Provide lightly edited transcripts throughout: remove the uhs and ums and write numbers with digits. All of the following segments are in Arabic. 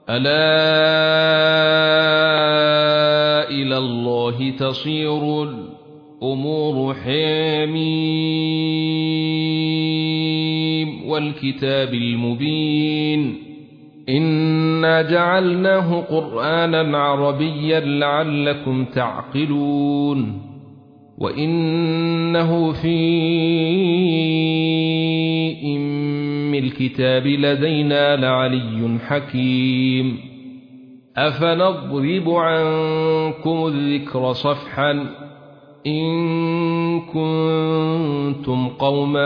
ألا إلى الله تصير الأمور حميم والكتاب المبين إنا جعلناه قرآنا عربيا لعلكم تعقلون وإنه في أم الكتاب لدينا لعلي حكيم أفنضرب عنكم الذكر صفحا إن كنتم قوما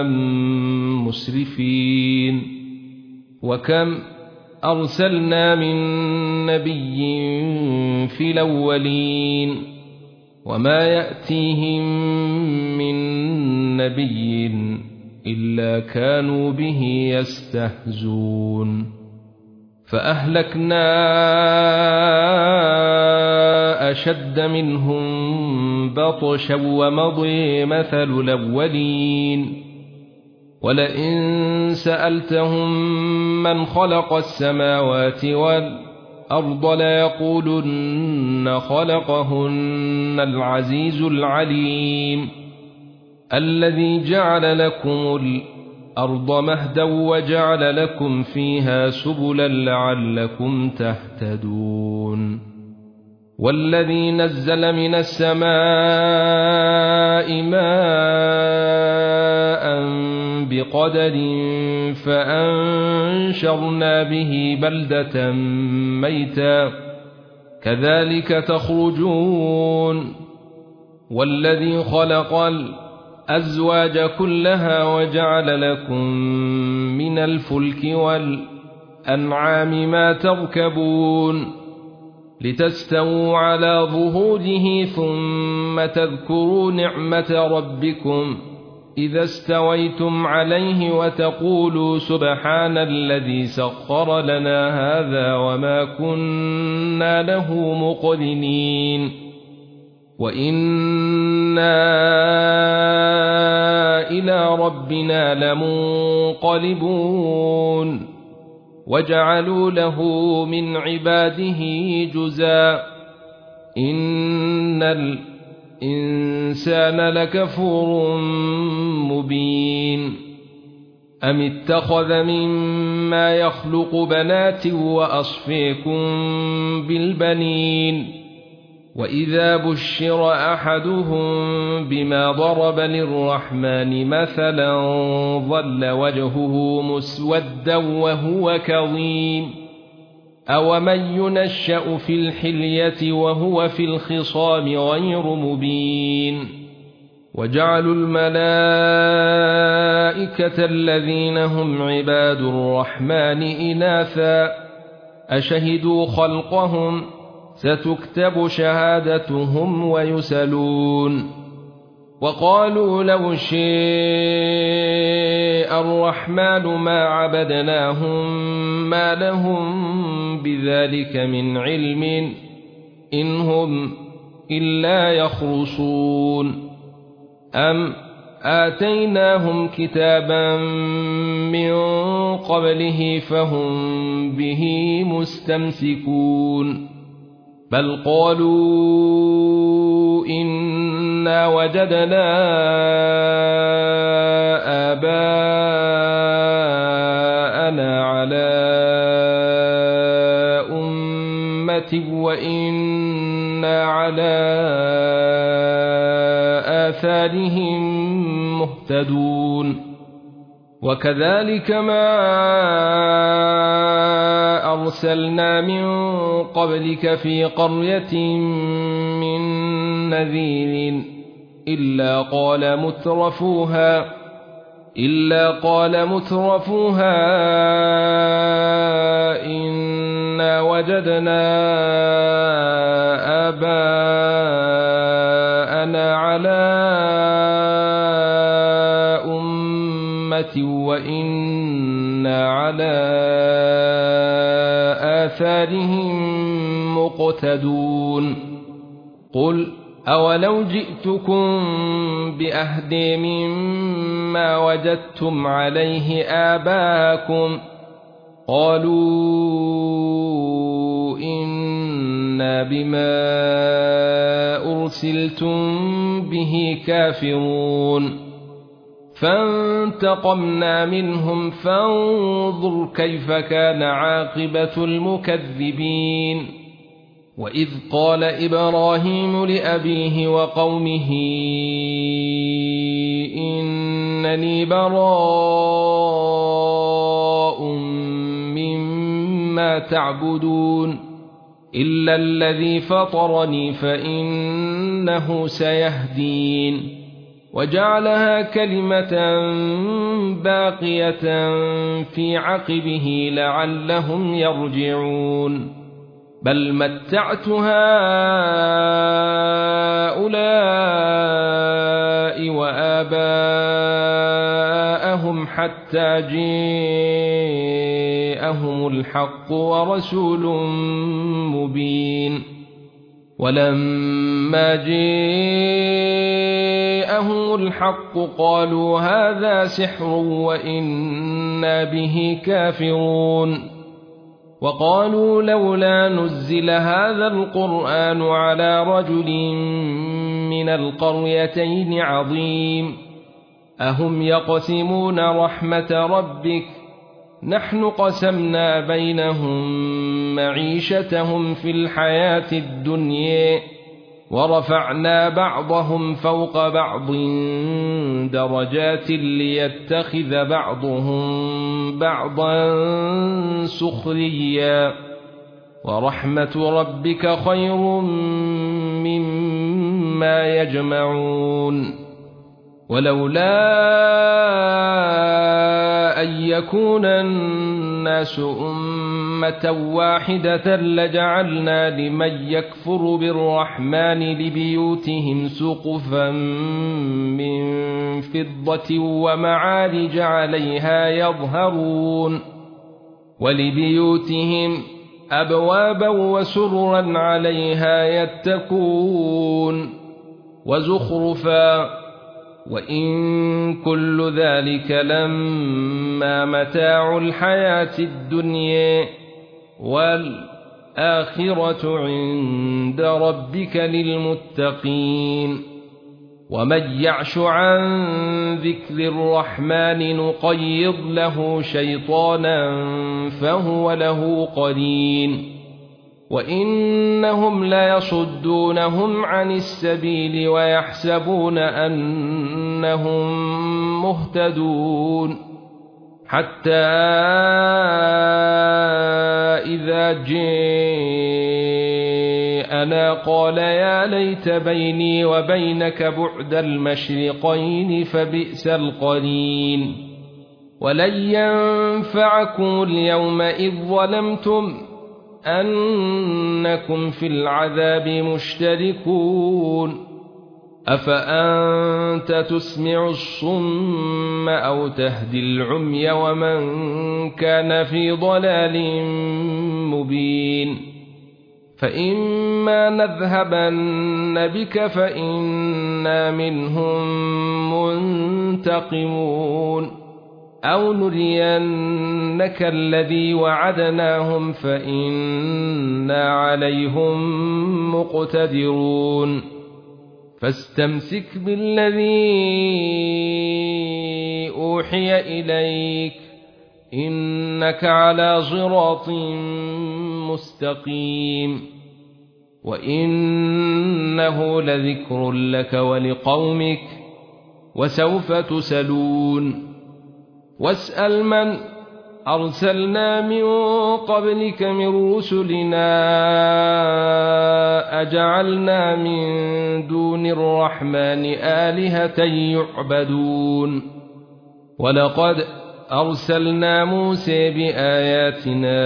مسرفين وكم أرسلنا من نبي في الأولين وما يأتيهم من نبي إلا كانوا به يستهزون فأهلكنا أشد منهم بطشا ومضي مثل الأولين ولئن سألتهم من خلق السماوات والأرض ليقولن خلقهن العزيز العليم الذي جعل لكم الأرض مهدا وجعل لكم فيها سبلا لعلكم تهتدون والذي نزل من السماء ماء بقدر فأنشرنا به بلدة ميتا كذلك تخرجون والذي خلق الأزواج كلها وجعل لكم من الفلك والأنعام ما تركبون لتستووا على ظهوره ثم تذكروا نعمة ربكم إذا استويتم عليه وتقولوا سبحان الذي سخر لنا هذا وما كنا له مقرنين وإنا إلى ربنا لمنقلبون وجعلوا له من عباده جزءا إن الإنسان لكفور مبين أم اتخذ مما يخلق بنات وأصفيكم بالبنين وإذا بشر أحدهم بما ضرب للرحمن مثلا ظل وجهه مسودا وهو كظيم أومن ينشأ في الحلية وهو في الخصام غير مبين وجعلوا الملائكة الذين هم عباد الرحمن إناثا أشهدوا خلقهم ستكتب شهادتهم ويسألون وقالوا لو شاء الرحمن ما عبدناهم ما لهم بذلك من علم إن هم إلا يخرصون أم آتيناهم كتابا من قبله فهم به مستمسكون بل قالوا إنا وجدنا آباءنا على أمة وإنا على آثارهم مهتدون وكذلك ما أرسلنا من قبلك في قرية من نذير إلا قال مترفوها إنا وجدنا آباءنا على أمة وإنا على آثارهم مقتدون قل أولو جئتكم بأهدى مما وجدتم عليه آباءكم قالوا بما أرسلتم به كافرون فانتقمنا منهم فانظر كيف كان عاقبة المكذبين وإذ قال إبراهيم لأبيه وقومه إنني براء مما تعبدون إلا الذي فطرني فإنه سيهدين وجعلها كلمة باقية في عقبه لعلهم يرجعون بل متعت هؤلاء وآباءهم حتى جاءهم الحق ورسول مبين ولما جاءهم الحق قالوا هذا سحر وإنا به كافرون وقالوا لولا نزل هذا القرآن على رجل من القريتين عظيم أهم يقسمون رحمة ربك نحن قسمنا بينهم معيشتهم في الحياة الدنيا ورفعنا بعضهم فوق بعض درجات ليتخذ بعضهم بعضا سخريا ورحمة ربك خير مما يجمعون ولولا أن يكون الناس أمة واحدة لجعلنا لمن يكفر بالرحمن لبيوتهم سقفا من فضة ومعارج عليها يظهرون ولبيوتهم أبوابا وسررا عليها يتكون وزخرفا وإن كل ذلك لما متاع الحياة الدنيا والآخرة عند ربك للمتقين ومن يعش عن ذكر الرحمن نقيض له شيطانا فهو له قرين وإنهم ليصدونهم عن السبيل ويحسبون أنهم مهتدون حتى إذا جاءنا قال يا ليت بيني وبينك بعد المشرقين فبئس القرين ولن ينفعكم اليوم إذ ظلمتم أنكم في العذاب مشتركون أفأنت تسمع الصم أو تهدي العمي ومن كان في ضلال مبين فإما نذهبن بك فإنا منهم منتقمون أو نرينك الذي وعدناهم فإنا عليهم مقتدرون فاستمسك بالذي أوحي إليك إنك على صراط مستقيم وإنه لذكر لك ولقومك وسوف تسألون واسأل من أرسلنا من قبلك من رسلنا أجعلنا من دون الرحمن آلهة يعبدون ولقد أرسلنا موسى بآياتنا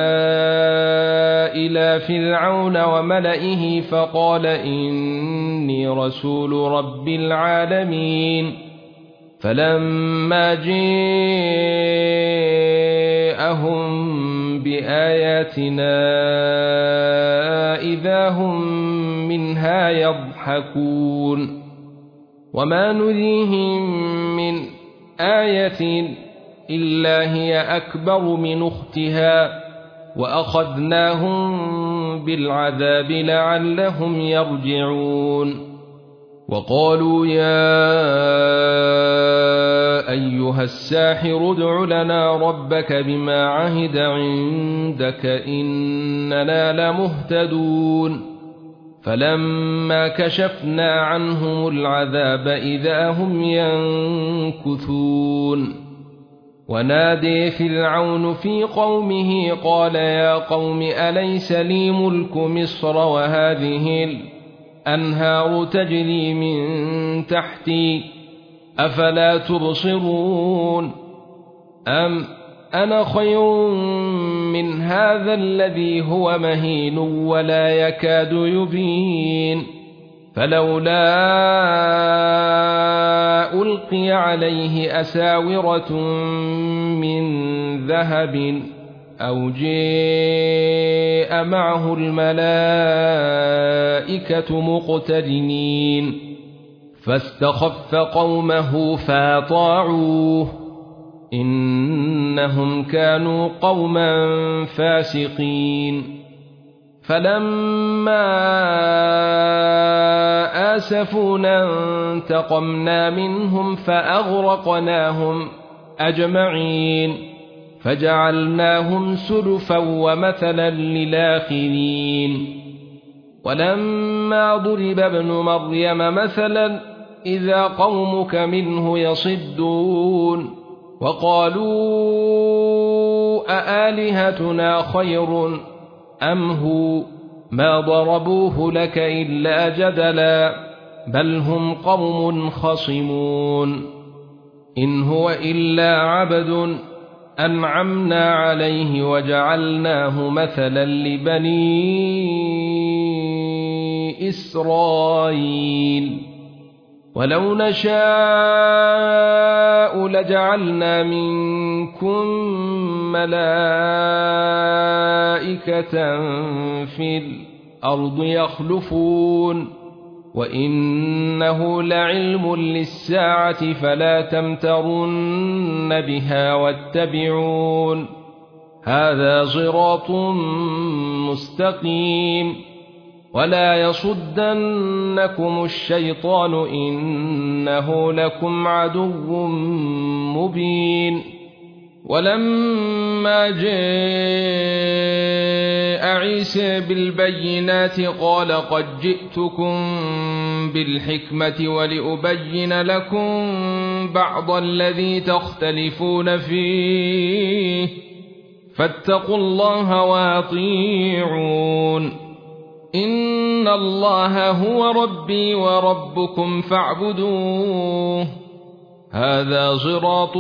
إلى فرعون وملئه فقال إني رسول رب العالمين فلما جاءهم بآياتنا إذا هم منها يضحكون وما نريهم من آية إلا هي أكبر من أختها وأخذناهم بالعذاب لعلهم يرجعون وقالوا يا أيها الساحر ادع لنا ربك بما عهد عندك إننا لمهتدون فلما كشفنا عنهم العذاب إذا هم ينكثون ونادي فرعون في قومه قال يا قوم أليس لي ملك مصر وهذه الأنهار تجري من تحتي أفلا تبصرون أم أنا خير من هذا الذي هو مهين ولا يكاد يبين فلولا ألقي عليه أساورة من ذهب أو جاء معه الملائكة مقترنين فاستخف قومه فاطاعوه إنهم كانوا قوما فاسقين فلما آسفونا انتقمنا منهم فأغرقناهم أجمعين فجعلناهم سلفا ومثلا للآخرين ولما ضرب ابن مريم مثلا إذا قومك منه يصدون وقالوا أآلهتنا خير أم هو ما ضربوه لك إلا جدلا بل هم قوم خصمون إن هو إلا عبد أنعمنا عليه وجعلناه مثلا لبني إسرائيل ولو نشاء لجعلنا منكم ملائكة في الأرض يخلفون وإنه لعلم للساعة فلا تمترن بها واتبعون هذا صراط مستقيم ولا يصدنكم الشيطان إنه لكم عدو مبين ولما جاء عيسى بالبينات قال قد جئتكم بالحكمة ولأبين لكم بعض الذي تختلفون فيه فاتقوا الله واطيعون إن الله هو ربي وربكم فاعبدوه هذا صراط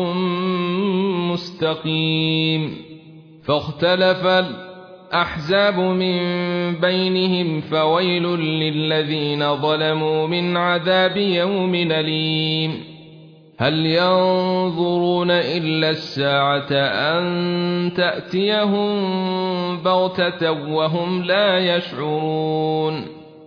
مستقيم فاختلف الأحزاب من بينهم فويل للذين ظلموا من عذاب يوم أليم هل ينظرون إلا الساعة أن تأتيهم بغتة وهم لا يشعرون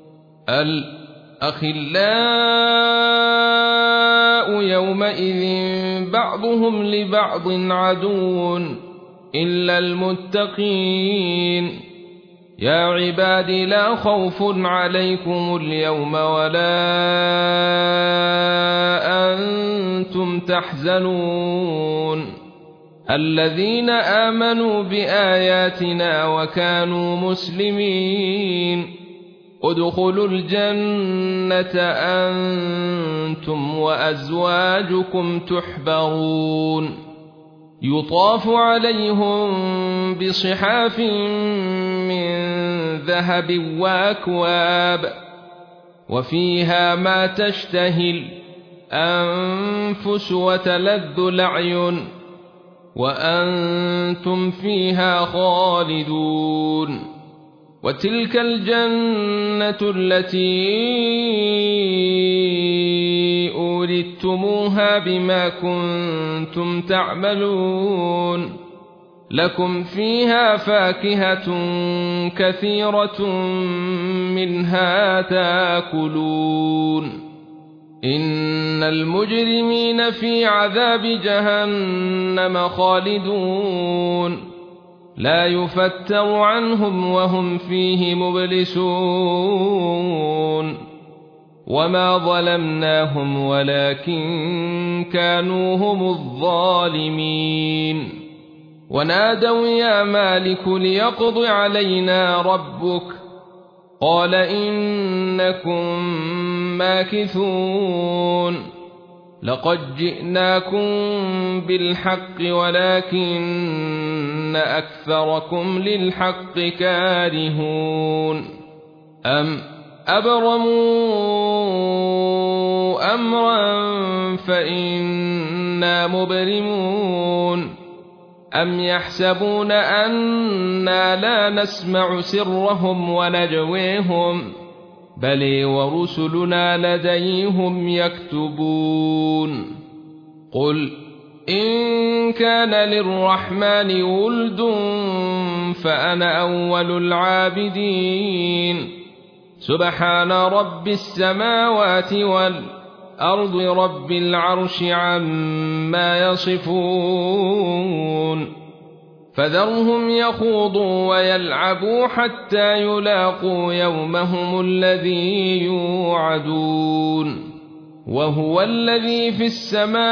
الأخلاء يومئذ بعضهم لبعض عدو إلا المتقين يا عبادي لا خوف عليكم اليوم ولا أنتم تحزنون الذين آمنوا بآياتنا وكانوا مسلمين ادخلوا الجنة أنتم وأزواجكم تحبرون يطاف عليهم بصحاف من ذهب وأكواب وفيها ما تشتهي الأنفس وتلذ الأعين وأنتم فيها خالدون وتلك الجنة التي أورثتموها بما كنتم تعملون لكم فيها فاكهة كثيرة منها تاكلون إن المجرمين في عذاب جهنم خالدون لا يفتر عنهم وهم فيه مبلسون وما ظلمناهم ولكن كانوا هم الظالمين ونادوا يا مالك ليقض علينا ربك قال إنكم ماكثون لقد جئناكم بالحق ولكن أكثركم للحق كارهون أم أبرموا أمرا فإنا مبرمون أم يحسبون أنا لا نسمع سرهم ونجويهم بل ورسلنا لديهم يكتبون قل إن كان للرحمن ولد فأنا أول العابدين سبحان رب السماوات والأرض رب العرش عما يصفون فذرهم يخوضوا ويلعبوا حتى يلاقوا يومهم الذي يوعدون وهو الذي في السماء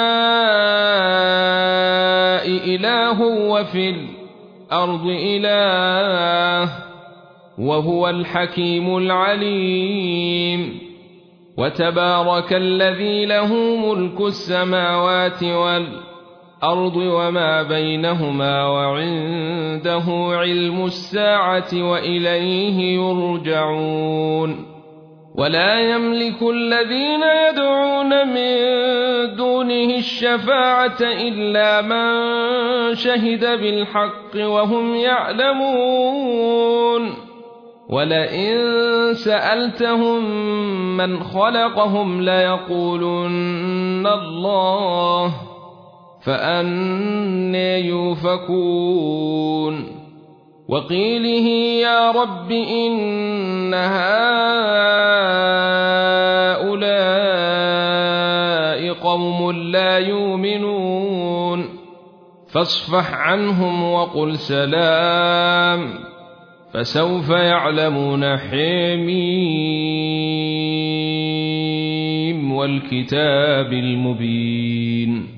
إله وفي الأرض إله وهو الحكيم العليم وتبارك الذي له ملك السماوات والأرض وما بينهما وعنده علم الساعة وإليه يرجعون ولا يملك الذين يدعون من دونه الشفاعة إلا من شهد بالحق وهم يعلمون ولئن سألتهم من خلقهم ليقولن الله فأنى يؤفكون وقيله يا رب إن هؤلاء قوم لا يؤمنون فاصفح عنهم وقل سلام فسوف يعلمون حميم والكتاب المبين